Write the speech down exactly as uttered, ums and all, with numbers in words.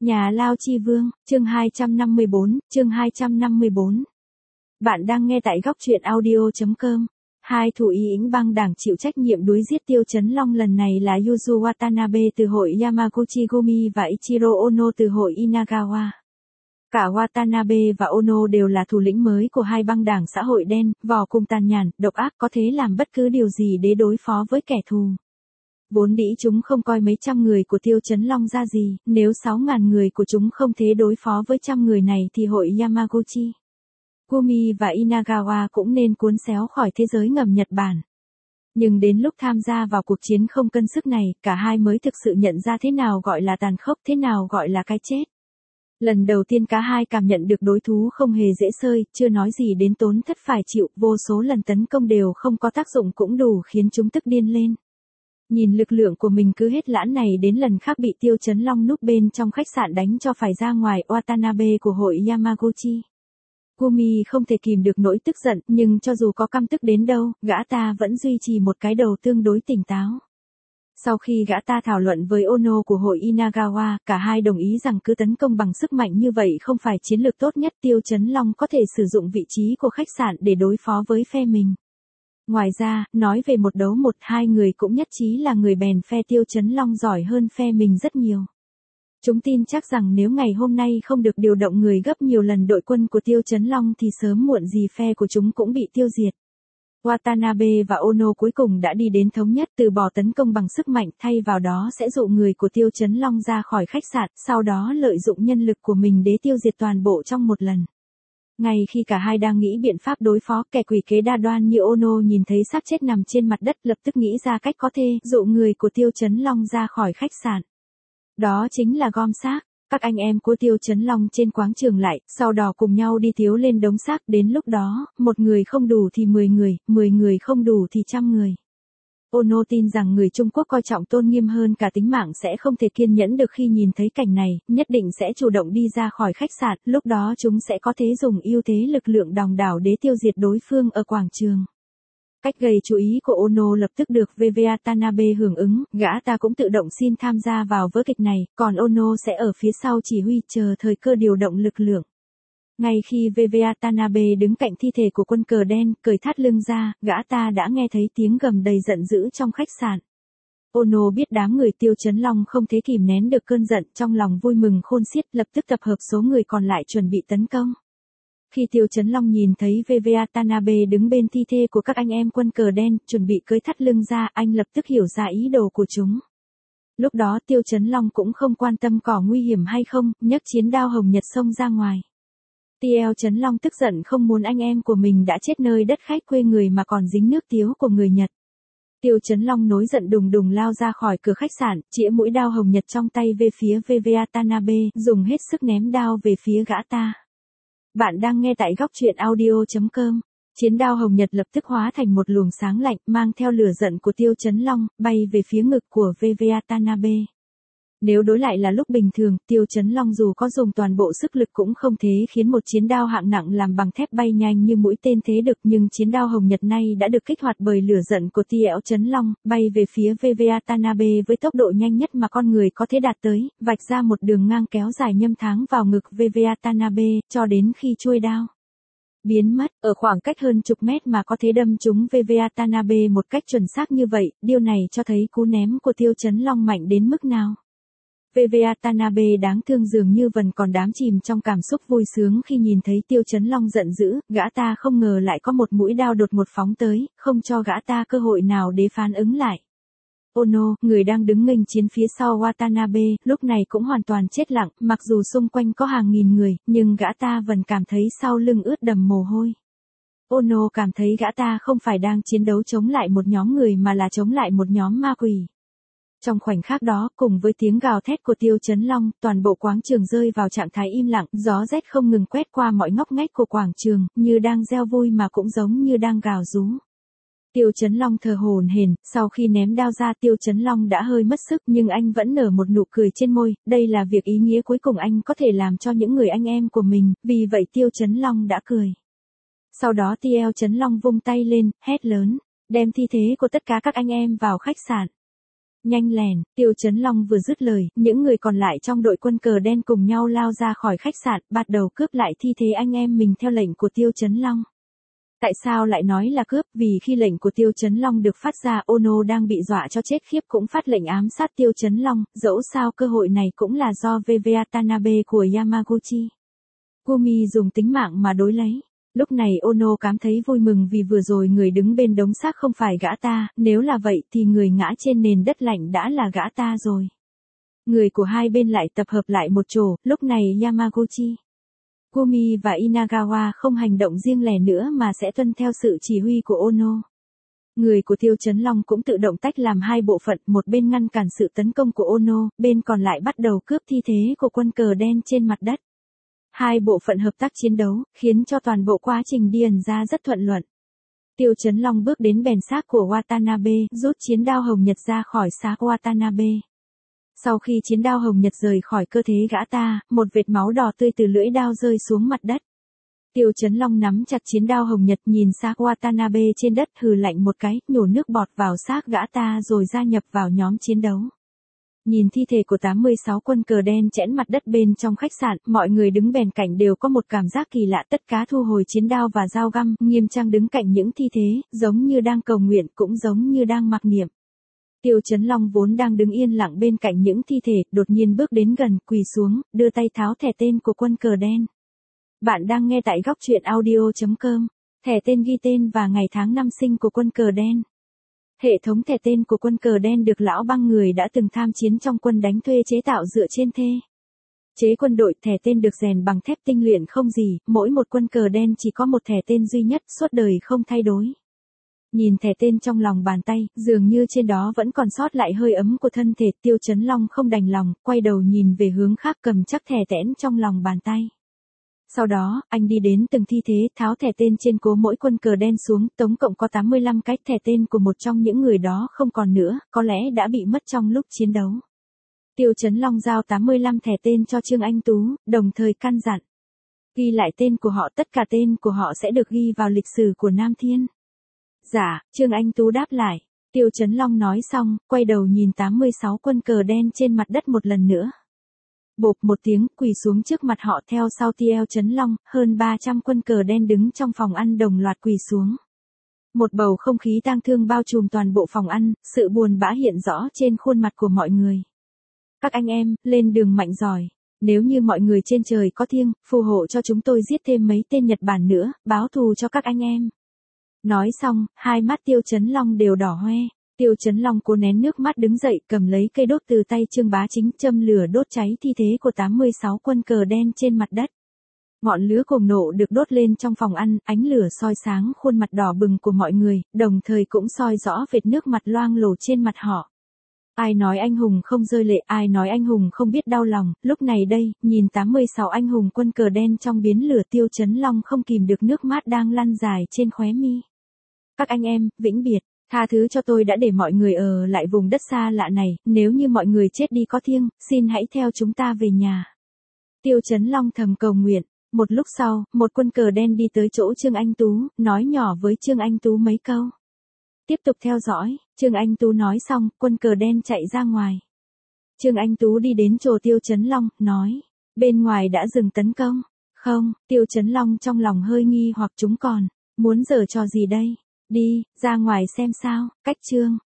Nhà Lao Chi Vương, chương hai trăm năm mươi bốn, chương hai trăm năm mươi bốn. Bạn đang nghe tại góc truyện audio chấm com. Hai thủ y ĩnh bang đảng chịu trách nhiệm đuối giết Tiêu Chấn Long lần này là Yuzu Watanabe từ hội Yamaguchi Gumi và Ichiro Ono từ hội Inagawa. Cả Watanabe và Ono đều là thủ lĩnh mới của hai băng đảng xã hội đen, vò cùng tàn nhẫn, độc ác có thể làm bất cứ điều gì để đối phó với kẻ thù. Vốn dĩ chúng không coi mấy trăm người của Tiêu Chấn Long ra gì, nếu sáu ngàn người của chúng không thể đối phó với trăm người này thì hội Yamaguchi, Gumi và Inagawa cũng nên cuốn xéo khỏi thế giới ngầm Nhật Bản. Nhưng đến lúc tham gia vào cuộc chiến không cân sức này, cả hai mới thực sự nhận ra thế nào gọi là tàn khốc, thế nào gọi là cái chết. Lần đầu tiên cả hai cảm nhận được đối thủ không hề dễ sơi, chưa nói gì đến tổn thất phải chịu, vô số lần tấn công đều không có tác dụng cũng đủ khiến chúng tức điên lên. Nhìn lực lượng của mình cứ hết lãn này đến lần khác bị Tiêu Chấn Long núp bên trong khách sạn đánh cho phải ra ngoài, Watanabe của hội Yamaguchi, Gumi không thể kìm được nỗi tức giận, nhưng cho dù có căm tức đến đâu, gã ta vẫn duy trì một cái đầu tương đối tỉnh táo. Sau khi gã ta thảo luận với Ono của hội Inagawa, cả hai đồng ý rằng cứ tấn công bằng sức mạnh như vậy không phải chiến lược tốt nhất. Tiêu Chấn Long có thể sử dụng vị trí của khách sạn để đối phó với phe mình. Ngoài ra, nói về một đấu một, hai người cũng nhất trí là người bèn phe Tiêu Chấn Long giỏi hơn phe mình rất nhiều. Chúng tin chắc rằng nếu ngày hôm nay không được điều động người gấp nhiều lần đội quân của Tiêu Chấn Long thì sớm muộn gì phe của chúng cũng bị tiêu diệt. Watanabe và Ono cuối cùng đã đi đến thống nhất từ bỏ tấn công bằng sức mạnh, thay vào đó sẽ dụ người của Tiêu Chấn Long ra khỏi khách sạn, sau đó lợi dụng nhân lực của mình để tiêu diệt toàn bộ trong một lần. Ngay khi cả hai đang nghĩ biện pháp đối phó, kẻ quỷ kế đa đoan như Ono nhìn thấy xác chết nằm trên mặt đất, lập tức nghĩ ra cách có thể dụ người của Tiêu Chấn Long ra khỏi khách sạn. Đó chính là gom xác. Các anh em của Tiêu Chấn Long trên quảng trường lại, sau đó cùng nhau đi thiếu lên đống xác, đến lúc đó, một người không đủ thì mười người, mười người không đủ thì trăm người. Ono tin rằng người Trung Quốc coi trọng tôn nghiêm hơn cả tính mạng sẽ không thể kiên nhẫn được khi nhìn thấy cảnh này, nhất định sẽ chủ động đi ra khỏi khách sạn, lúc đó chúng sẽ có thể dùng ưu thế lực lượng đòn đảo để tiêu diệt đối phương ở quảng trường. Cách gây chú ý của Ono lập tức được Watanabe hưởng ứng, gã ta cũng tự động xin tham gia vào vở kịch này, còn Ono sẽ ở phía sau chỉ huy chờ thời cơ điều động lực lượng. Ngay khi Watanabe đứng cạnh thi thể của quân cờ đen, cởi thắt lưng ra, gã ta đã nghe thấy tiếng gầm đầy giận dữ trong khách sạn. Ono biết đám người Tiêu Chấn Long không thể kìm nén được cơn giận, trong lòng vui mừng khôn xiết, lập tức tập hợp số người còn lại chuẩn bị tấn công. Khi Tiêu Chấn Long nhìn thấy Watanabe đứng bên thi thể của các anh em quân cờ đen, chuẩn bị cởi thắt lưng ra, anh lập tức hiểu ra ý đồ của chúng. Lúc đó Tiêu Chấn Long cũng không quan tâm có nguy hiểm hay không, nhấc chiến đao hồng nhật xông ra ngoài. Tiêu Chấn Long tức giận không muốn anh em của mình đã chết nơi đất khách quê người mà còn dính nước tiếu của người Nhật. Tiêu Chấn Long nổi giận đùng đùng lao ra khỏi cửa khách sạn, chĩa mũi đao hồng nhật trong tay về phía Watanabe, dùng hết sức ném đao về phía gã ta. Bạn đang nghe tại góc truyện audio chấm com. Chiến đao hồng nhật lập tức hóa thành một luồng sáng lạnh, mang theo lửa giận của Tiêu Chấn Long, bay về phía ngực của Watanabe. Nếu đối lại là lúc bình thường, Tiêu Chấn Long dù có dùng toàn bộ sức lực cũng không thể khiến một chiến đao hạng nặng làm bằng thép bay nhanh như mũi tên thế được, nhưng chiến đao hồng nhật này đã được kích hoạt bởi lửa giận của Tiêu Chấn Long, bay về phía Watanabe với tốc độ nhanh nhất mà con người có thể đạt tới, vạch ra một đường ngang kéo dài nhâm tháng vào ngực Watanabe, cho đến khi chuôi đao biến mất, ở khoảng cách hơn chục mét mà có thể đâm trúng Watanabe một cách chuẩn xác như vậy, điều này cho thấy cú ném của Tiêu Chấn Long mạnh đến mức nào. Watanabe đáng thương dường như vẫn còn đắm chìm trong cảm xúc vui sướng khi nhìn thấy Tiêu Chấn Long giận dữ, gã ta không ngờ lại có một mũi đao đột ngột phóng tới, không cho gã ta cơ hội nào để phản ứng lại. Ono, người đang đứng nghênh chiến phía sau Watanabe, lúc này cũng hoàn toàn chết lặng, mặc dù xung quanh có hàng nghìn người, nhưng gã ta vẫn cảm thấy sau lưng ướt đầm mồ hôi. Ono cảm thấy gã ta không phải đang chiến đấu chống lại một nhóm người mà là chống lại một nhóm ma quỷ. Trong khoảnh khắc đó, cùng với tiếng gào thét của Tiêu Chấn Long, toàn bộ quảng trường rơi vào trạng thái im lặng, gió rét không ngừng quét qua mọi ngóc ngách của quảng trường, như đang reo vui mà cũng giống như đang gào rú. Tiêu Chấn Long thở hổn hển, sau khi ném đao ra Tiêu Chấn Long đã hơi mất sức nhưng anh vẫn nở một nụ cười trên môi, đây là việc ý nghĩa cuối cùng anh có thể làm cho những người anh em của mình, vì vậy Tiêu Chấn Long đã cười. Sau đó Tiêu Chấn Long vung tay lên, hét lớn, đem thi thể của tất cả các anh em vào khách sạn. Nhanh lèn, Tiêu Chấn Long vừa dứt lời, những người còn lại trong đội quân cờ đen cùng nhau lao ra khỏi khách sạn, bắt đầu cướp lại thi thể anh em mình theo lệnh của Tiêu Chấn Long. Tại sao lại nói là cướp? Vì khi lệnh của Tiêu Chấn Long được phát ra, Ono đang bị dọa cho chết khiếp cũng phát lệnh ám sát Tiêu Chấn Long, dẫu sao cơ hội này cũng là do vê vê Watanabe của Yamaguchi. Kumi dùng tính mạng mà đối lấy. Lúc này Ono cảm thấy vui mừng vì vừa rồi người đứng bên đống xác không phải gã ta, nếu là vậy thì người ngã trên nền đất lạnh đã là gã ta rồi. Người của hai bên lại tập hợp lại một chỗ, lúc này Yamaguchi, Kumi và Inagawa không hành động riêng lẻ nữa mà sẽ tuân theo sự chỉ huy của Ono. Người của Tiêu Chấn Long cũng tự động tách làm hai bộ phận, một bên ngăn cản sự tấn công của Ono, bên còn lại bắt đầu cướp thi thể của quân cờ đen trên mặt đất. Hai bộ phận hợp tác chiến đấu, khiến cho toàn bộ quá trình đi ẩn ra rất thuận lợi. Tiêu Chấn Long bước đến bèn xác của Watanabe, rút chiến đao hồng nhật ra khỏi xác Watanabe. Sau khi chiến đao hồng nhật rời khỏi cơ thể gã ta, một vệt máu đỏ tươi từ lưỡi đao rơi xuống mặt đất. Tiêu Chấn Long nắm chặt chiến đao hồng nhật nhìn xác Watanabe trên đất, hừ lạnh một cái, nhổ nước bọt vào xác gã ta rồi gia nhập vào nhóm chiến đấu. Nhìn thi thể của tám mươi sáu quân cờ đen chẽn mặt đất bên trong khách sạn, mọi người đứng bèn cạnh đều có một cảm giác kỳ lạ, tất cả thu hồi chiến đao và dao găm, nghiêm trang đứng cạnh những thi thế, giống như đang cầu nguyện cũng giống như đang mặc niệm. Tiêu Chấn Long vốn đang đứng yên lặng bên cạnh những thi thể, đột nhiên bước đến gần, quỳ xuống, đưa tay tháo thẻ tên của quân cờ đen. Bạn đang nghe tại góc truyện audio chấm com, thẻ tên ghi tên và ngày tháng năm sinh của quân cờ đen. Hệ thống thẻ tên của quân cờ đen được lão băng người đã từng tham chiến trong quân đánh thuê chế tạo dựa trên thê chế quân đội. Thẻ tên được rèn bằng thép tinh luyện không gì, mỗi một quân cờ đen chỉ có một thẻ tên duy nhất, suốt đời không thay đổi. Nhìn thẻ tên trong lòng bàn tay, dường như trên đó vẫn còn sót lại hơi ấm của thân thể. Tiêu Chấn Long không đành lòng, quay đầu nhìn về hướng khác, cầm chắc thẻ tẽn trong lòng bàn tay. Sau đó, anh đi đến từng thi thế, tháo thẻ tên trên cố mỗi quân cờ đen xuống, tổng cộng có tám mươi lăm cái. Thẻ tên của một trong những người đó không còn nữa, có lẽ đã bị mất trong lúc chiến đấu. Tiêu Chấn Long giao tám mươi lăm thẻ tên cho Trương Anh Tú, đồng thời căn dặn. Ghi lại tên của họ, tất cả tên của họ sẽ được ghi vào lịch sử của Nam Thiên. Dạ, Trương Anh Tú đáp lại. Tiêu Chấn Long nói xong, quay đầu nhìn tám mươi sáu quân cờ đen trên mặt đất một lần nữa. Bộp một tiếng, quỳ xuống trước mặt họ. Theo sau Tiêu Chấn Long, hơn ba trăm quân cờ đen đứng trong phòng ăn đồng loạt quỳ xuống. Một bầu không khí tang thương bao trùm toàn bộ phòng ăn, sự buồn bã hiện rõ trên khuôn mặt của mọi người. Các anh em, lên đường mạnh giỏi. Nếu như mọi người trên trời có thiêng, phù hộ cho chúng tôi giết thêm mấy tên Nhật Bản nữa, báo thù cho các anh em. Nói xong, hai mắt Tiêu Chấn Long đều đỏ hoe. Tiêu Chấn Long cố nén nước mắt đứng dậy, cầm lấy cây đốt từ tay Trương Bá Chính, châm lửa đốt cháy thi thế của tám mươi sáu quân cờ đen trên mặt đất. Ngọn lửa cuồng nộ được đốt lên trong phòng ăn, ánh lửa soi sáng khuôn mặt đỏ bừng của mọi người, đồng thời cũng soi rõ vệt nước mặt loang lổ trên mặt họ. Ai nói anh hùng không rơi lệ, ai nói anh hùng không biết đau lòng. Lúc này đây, nhìn tám mươi sáu anh hùng quân cờ đen trong biến lửa, Tiêu Chấn Long không kìm được nước mắt đang lăn dài trên khóe mi. Các anh em, vĩnh biệt, tha thứ cho tôi đã để mọi người ở lại vùng đất xa lạ này, nếu như mọi người chết đi có thiêng, xin hãy theo chúng ta về nhà. Tiêu Chấn Long thầm cầu nguyện. Một lúc sau, một quân cờ đen đi tới chỗ Trương Anh Tú, nói nhỏ với Trương Anh Tú mấy câu. Tiếp tục theo dõi. Trương Anh Tú nói xong, quân cờ đen chạy ra ngoài. Trương Anh Tú đi đến chỗ Tiêu Chấn Long, nói, bên ngoài đã dừng tấn công. Không, Tiêu Chấn Long trong lòng hơi nghi hoặc chúng còn muốn giở trò gì đây. Đi, ra ngoài xem sao. Cách Trương